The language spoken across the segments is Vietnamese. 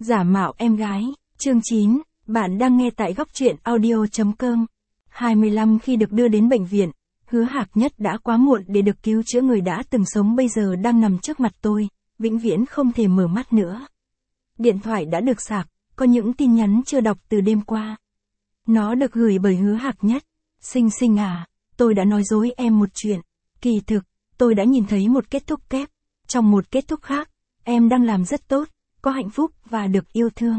Giả mạo em gái, chương 9, bạn đang nghe tại góc truyện audio.com. 25 khi được đưa đến bệnh viện, Hứa Hạc Nhất đã quá muộn để được cứu chữa. Người đã từng sống bây giờ đang nằm trước mặt tôi, vĩnh viễn không thể mở mắt nữa. Điện thoại đã được sạc, có những tin nhắn chưa đọc từ đêm qua. Nó được gửi bởi Hứa Hạc Nhất. Sinh sinh à, tôi đã nói dối em một chuyện. Kỳ thực, tôi đã nhìn thấy một kết thúc kép. Trong một kết thúc khác, em đang làm rất tốt, có hạnh phúc và được yêu thương.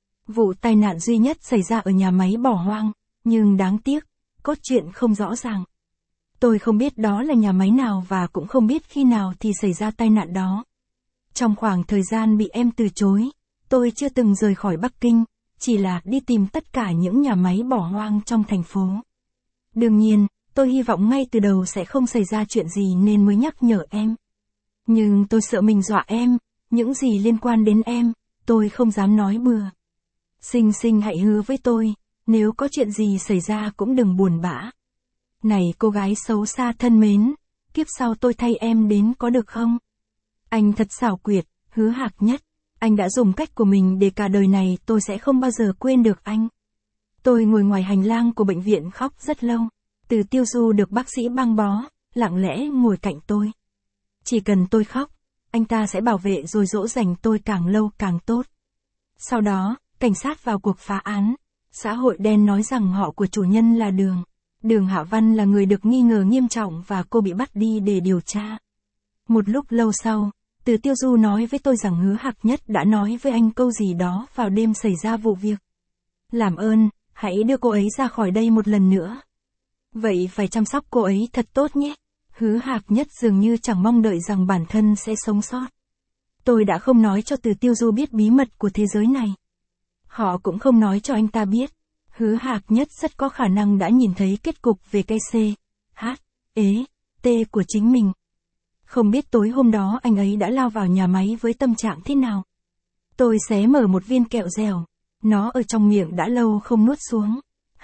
Vụ tai nạn duy nhất xảy ra ở nhà máy bỏ hoang, nhưng đáng tiếc, cốt truyện không rõ ràng. Tôi không biết đó là nhà máy nào và cũng không biết khi nào thì xảy ra tai nạn đó. Trong khoảng thời gian bị em từ chối, tôi chưa từng rời khỏi Bắc Kinh, chỉ là đi tìm tất cả những nhà máy bỏ hoang trong thành phố. Đương nhiên, tôi hy vọng ngay từ đầu sẽ không xảy ra chuyện gì nên mới nhắc nhở em. Nhưng tôi sợ mình dọa em, những gì liên quan đến em, tôi không dám nói bừa. Sinh sinh hãy hứa với tôi, nếu có chuyện gì xảy ra cũng đừng buồn bã. Này cô gái xấu xa thân mến, kiếp sau tôi thay em đến có được không? Anh thật xảo quyệt, Hứa Hạc Nhất. Anh đã dùng cách của mình để cả đời này tôi sẽ không bao giờ quên được anh. Tôi ngồi ngoài hành lang của bệnh viện khóc rất lâu. Từ Tiêu Du được bác sĩ băng bó, lặng lẽ ngồi cạnh tôi. Chỉ cần tôi khóc, anh ta sẽ bảo vệ rồi dỗ dành tôi càng lâu càng tốt. Sau đó, cảnh sát vào cuộc phá án. Xã hội đen nói rằng họ của chủ nhân là Đường Hạ Văn là người được nghi ngờ nghiêm trọng và cô bị bắt đi để điều tra. Một lúc lâu sau, Từ Tiêu Du nói với tôi rằng Hứa Hạc Nhất đã nói với anh câu gì đó vào đêm xảy ra vụ việc. Làm ơn, hãy đưa cô ấy ra khỏi đây một lần nữa. Vậy phải chăm sóc cô ấy thật tốt nhé. Hứa Hạc Nhất dường như chẳng mong đợi rằng bản thân sẽ sống sót. Tôi đã không nói cho Từ Tiêu Du biết bí mật của thế giới này. Họ cũng không nói cho anh ta biết. Hứa Hạc Nhất rất có khả năng đã nhìn thấy kết cục về cây C, H, E, T của chính mình. Không biết tối hôm đó anh ấy đã lao vào nhà máy với tâm trạng thế nào. Tôi xé mở một viên kẹo dẻo. Nó ở trong miệng đã lâu không nuốt xuống.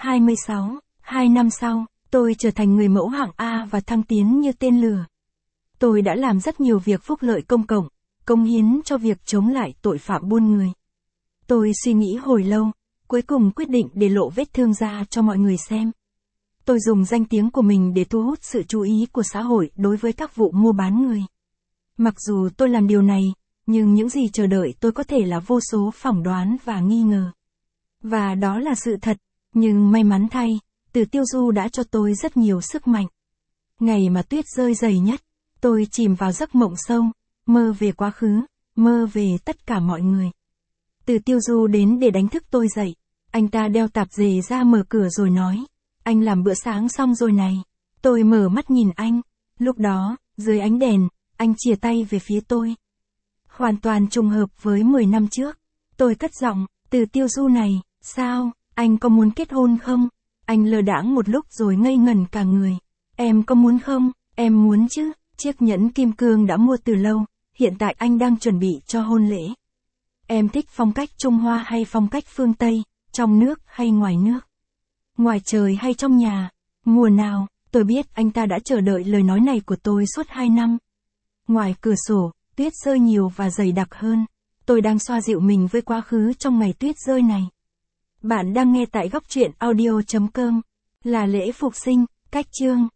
2 năm sau, tôi trở thành người mẫu hạng A và thăng tiến như tên lửa. Tôi đã làm rất nhiều việc phúc lợi công cộng, cống hiến cho việc chống lại tội phạm buôn người. Tôi suy nghĩ hồi lâu, cuối cùng quyết định để lộ vết thương ra cho mọi người xem. Tôi dùng danh tiếng của mình để thu hút sự chú ý của xã hội đối với các vụ mua bán người. Mặc dù tôi làm điều này, nhưng những gì chờ đợi tôi có thể là vô số phỏng đoán và nghi ngờ. Và đó là sự thật, nhưng may mắn thay, Từ Tiêu Du đã cho tôi rất nhiều sức mạnh. Ngày mà tuyết rơi dày nhất, tôi chìm vào giấc mộng sâu, mơ về quá khứ, mơ về tất cả mọi người. Từ Tiêu Du đến để đánh thức tôi dậy. Anh ta đeo tạp dề ra mở cửa rồi nói, anh làm bữa sáng xong rồi này. Tôi mở mắt nhìn anh. Lúc đó, dưới ánh đèn, anh chìa tay về phía tôi. Hoàn toàn trùng hợp với 10 năm trước. Tôi cất giọng, Từ Tiêu Du này, sao, anh có muốn kết hôn không? Anh lờ đãng một lúc rồi ngây ngẩn cả người. Em có muốn không? Em muốn chứ. Chiếc nhẫn kim cương đã mua từ lâu, hiện tại anh đang chuẩn bị cho hôn lễ. Em thích phong cách Trung Hoa hay phong cách phương Tây, trong nước hay ngoài nước? Ngoài trời hay trong nhà? Mùa nào? Tôi biết anh ta đã chờ đợi lời nói này của tôi suốt 2 năm. Ngoài cửa sổ, tuyết rơi nhiều và dày đặc hơn. Tôi đang xoa dịu mình với quá khứ trong ngày tuyết rơi này. Bạn đang nghe tại góc truyện audio.com. Là lễ phục sinh, cách chương.